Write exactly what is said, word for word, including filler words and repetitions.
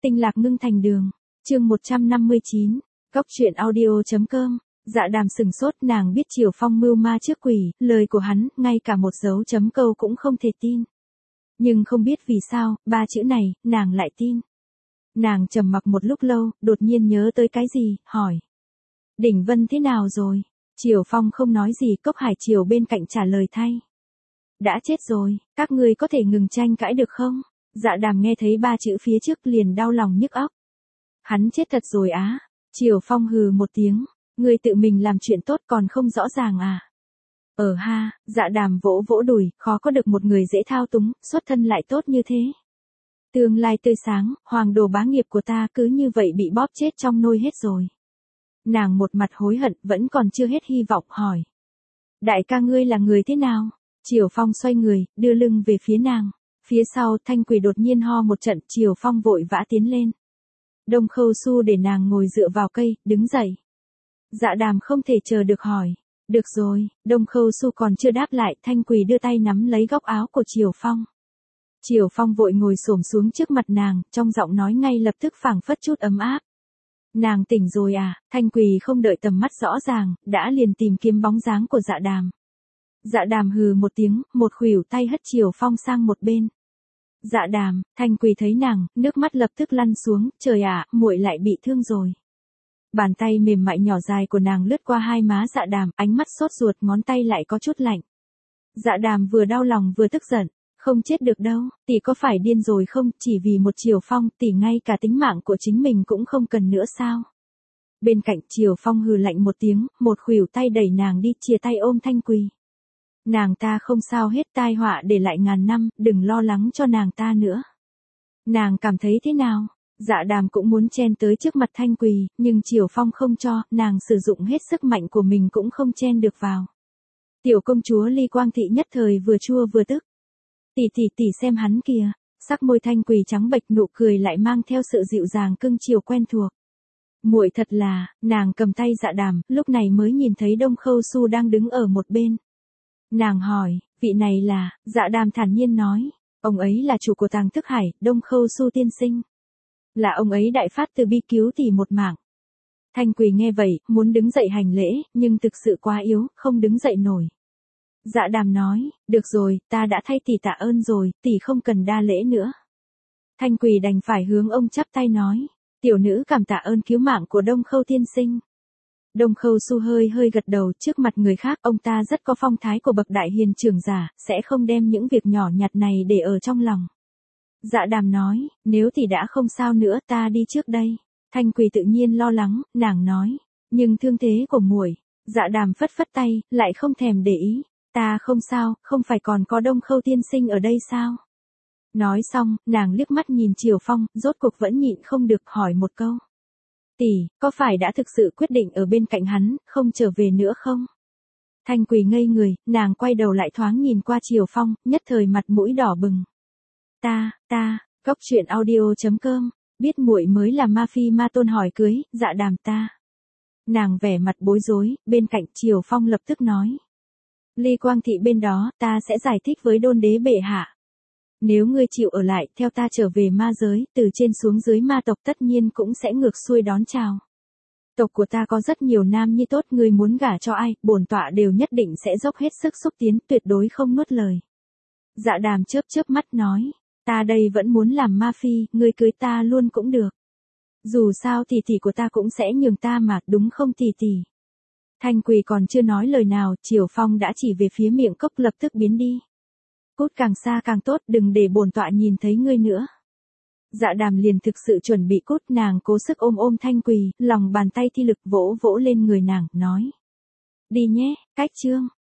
Tinh lạc ngưng thành đường. Chương một trăm năm mươi chín. Góc truyện audio.com. Dạ Đàm sừng sốt, nàng biết Triều Phong mưu ma trước quỷ, lời của hắn, ngay cả một dấu chấm câu cũng không thể tin. Nhưng không biết vì sao, ba chữ này, nàng lại tin. Nàng trầm mặc một lúc lâu, đột nhiên nhớ tới cái gì, hỏi. Đỉnh Vân thế nào rồi? Triều Phong không nói gì, Cốc Hải Triều bên cạnh trả lời thay. Đã chết rồi, các ngươi có thể ngừng tranh cãi được không? Dạ Đàm nghe thấy ba chữ phía trước liền đau lòng nhức óc. Hắn chết thật rồi á. Triều Phong hừ một tiếng. Ngươi tự mình làm chuyện tốt còn không rõ ràng à? Ờ ha, Dạ Đàm vỗ vỗ đùi, khó có được một người dễ thao túng, xuất thân lại tốt như thế. Tương lai tươi sáng, hoàng đồ bá nghiệp của ta cứ như vậy bị bóp chết trong nôi hết rồi. Nàng một mặt hối hận, vẫn còn chưa hết hy vọng, hỏi. Đại ca ngươi là người thế nào? Triều Phong xoay người, đưa lưng về phía nàng. Phía sau, Thanh Quỳ đột nhiên ho một trận, Triều Phong vội vã tiến lên. Đông Khâu Su để nàng ngồi dựa vào cây, đứng dậy. Dạ Đàm không thể chờ được hỏi. Được rồi, Đông Khâu Su còn chưa đáp lại, Thanh Quỳ đưa tay nắm lấy góc áo của Triều Phong. Triều Phong vội ngồi xổm xuống trước mặt nàng, trong giọng nói ngay lập tức phảng phất chút ấm áp. Nàng tỉnh rồi à? Thanh Quỳ không đợi tầm mắt rõ ràng, đã liền tìm kiếm bóng dáng của Dạ Đàm. Dạ Đàm hừ một tiếng, một khuỷu tay hất Triều Phong sang một bên. Dạ Đàm, Thanh Quỳ thấy nàng, nước mắt lập tức lăn xuống, trời ạ, muội lại bị thương rồi. Bàn tay mềm mại nhỏ dài của nàng lướt qua hai má Dạ Đàm, ánh mắt sốt ruột, ngón tay lại có chút lạnh. Dạ Đàm vừa đau lòng vừa tức giận, không chết được đâu, tỷ có phải điên rồi không, chỉ vì một Triều Phong, tỷ ngay cả tính mạng của chính mình cũng không cần nữa sao? Bên cạnh Triều Phong hừ lạnh một tiếng, một khuỷu tay đẩy nàng đi, chia tay ôm Thanh Quỳ. Nàng ta không sao hết, tai họa để lại ngàn năm, đừng lo lắng cho nàng ta nữa. Nàng cảm thấy thế nào? Dạ Đàm cũng muốn chen tới trước mặt Thanh Quỳ, nhưng Triều Phong không cho, nàng sử dụng hết sức mạnh của mình cũng không chen được vào. Tiểu công chúa Ly Quang Thị nhất thời vừa chua vừa tức. Tỷ tỷ tỷ xem hắn kìa, sắc môi Thanh Quỳ trắng bệch, nụ cười lại mang theo sự dịu dàng cưng chiều quen thuộc. Muội thật là, nàng cầm tay Dạ Đàm, lúc này mới nhìn thấy Đông Khâu Su đang đứng ở một bên. Nàng hỏi, vị này là, Dạ Đàm thản nhiên nói, ông ấy là chủ của Tàng Thức Hải, Đông Khâu Su tiên sinh. Là ông ấy đại phát từ bi cứu tỷ một mạng. Thanh Quỳ nghe vậy, muốn đứng dậy hành lễ, nhưng thực sự quá yếu, không đứng dậy nổi. Dạ Đàm nói, được rồi, ta đã thay tỷ tạ ơn rồi, tỷ không cần đa lễ nữa. Thanh Quỳ đành phải hướng ông chắp tay nói, tiểu nữ cảm tạ ơn cứu mạng của Đông Khâu tiên sinh. Đông Khâu Su hơi hơi gật đầu, trước mặt người khác ông ta rất có phong thái của bậc đại hiền trưởng giả, sẽ không đem những việc nhỏ nhặt này để ở trong lòng. Dạ Đàm nói, nếu tỷ đã không sao nữa ta đi trước đây. Thanh Quỳ tự nhiên lo lắng, nàng nói, nhưng thương thế của muội. Dạ Đàm phất phất tay, lại không thèm để ý, ta không sao, không phải còn có Đông Khâu tiên sinh ở đây sao? Nói xong, nàng liếc mắt nhìn Triều Phong, rốt cuộc vẫn nhịn không được hỏi một câu. Tỷ, có phải đã thực sự quyết định ở bên cạnh hắn, không trở về nữa không? Thanh Quỳ ngây người, nàng quay đầu lại thoáng nhìn qua Triều Phong, nhất thời mặt mũi đỏ bừng. Ta, ta, góc truyện audio.com, biết muội mới là ma phi ma tôn hỏi cưới, Dạ Đàm ta. Nàng vẻ mặt bối rối, bên cạnh Triều Phong lập tức nói. Ly Quang Thị bên đó, ta sẽ giải thích với đôn đế bệ hạ. Nếu ngươi chịu ở lại, theo ta trở về ma giới, từ trên xuống dưới ma tộc tất nhiên cũng sẽ ngược xuôi đón chào. Tộc của ta có rất nhiều nam nhi tốt, ngươi muốn gả cho ai, bổn tọa đều nhất định sẽ dốc hết sức xúc tiến, tuyệt đối không nuốt lời. Dạ Đàm chớp chớp mắt nói, ta đây vẫn muốn làm ma phi, ngươi cưới ta luôn cũng được. Dù sao tỷ tỷ của ta cũng sẽ nhường ta mà, đúng không tỷ tỷ? Thanh Quỳ còn chưa nói lời nào, Triều Phong đã chỉ về phía miệng cốc, lập tức biến đi. Cút càng xa càng tốt, đừng để bổn tọa nhìn thấy ngươi nữa. Dạ Đàm liền thực sự chuẩn bị cút, nàng cố sức ôm ôm Thanh Quỳ, lòng bàn tay thi lực vỗ vỗ lên người nàng, nói. Đi nhé, cách chương.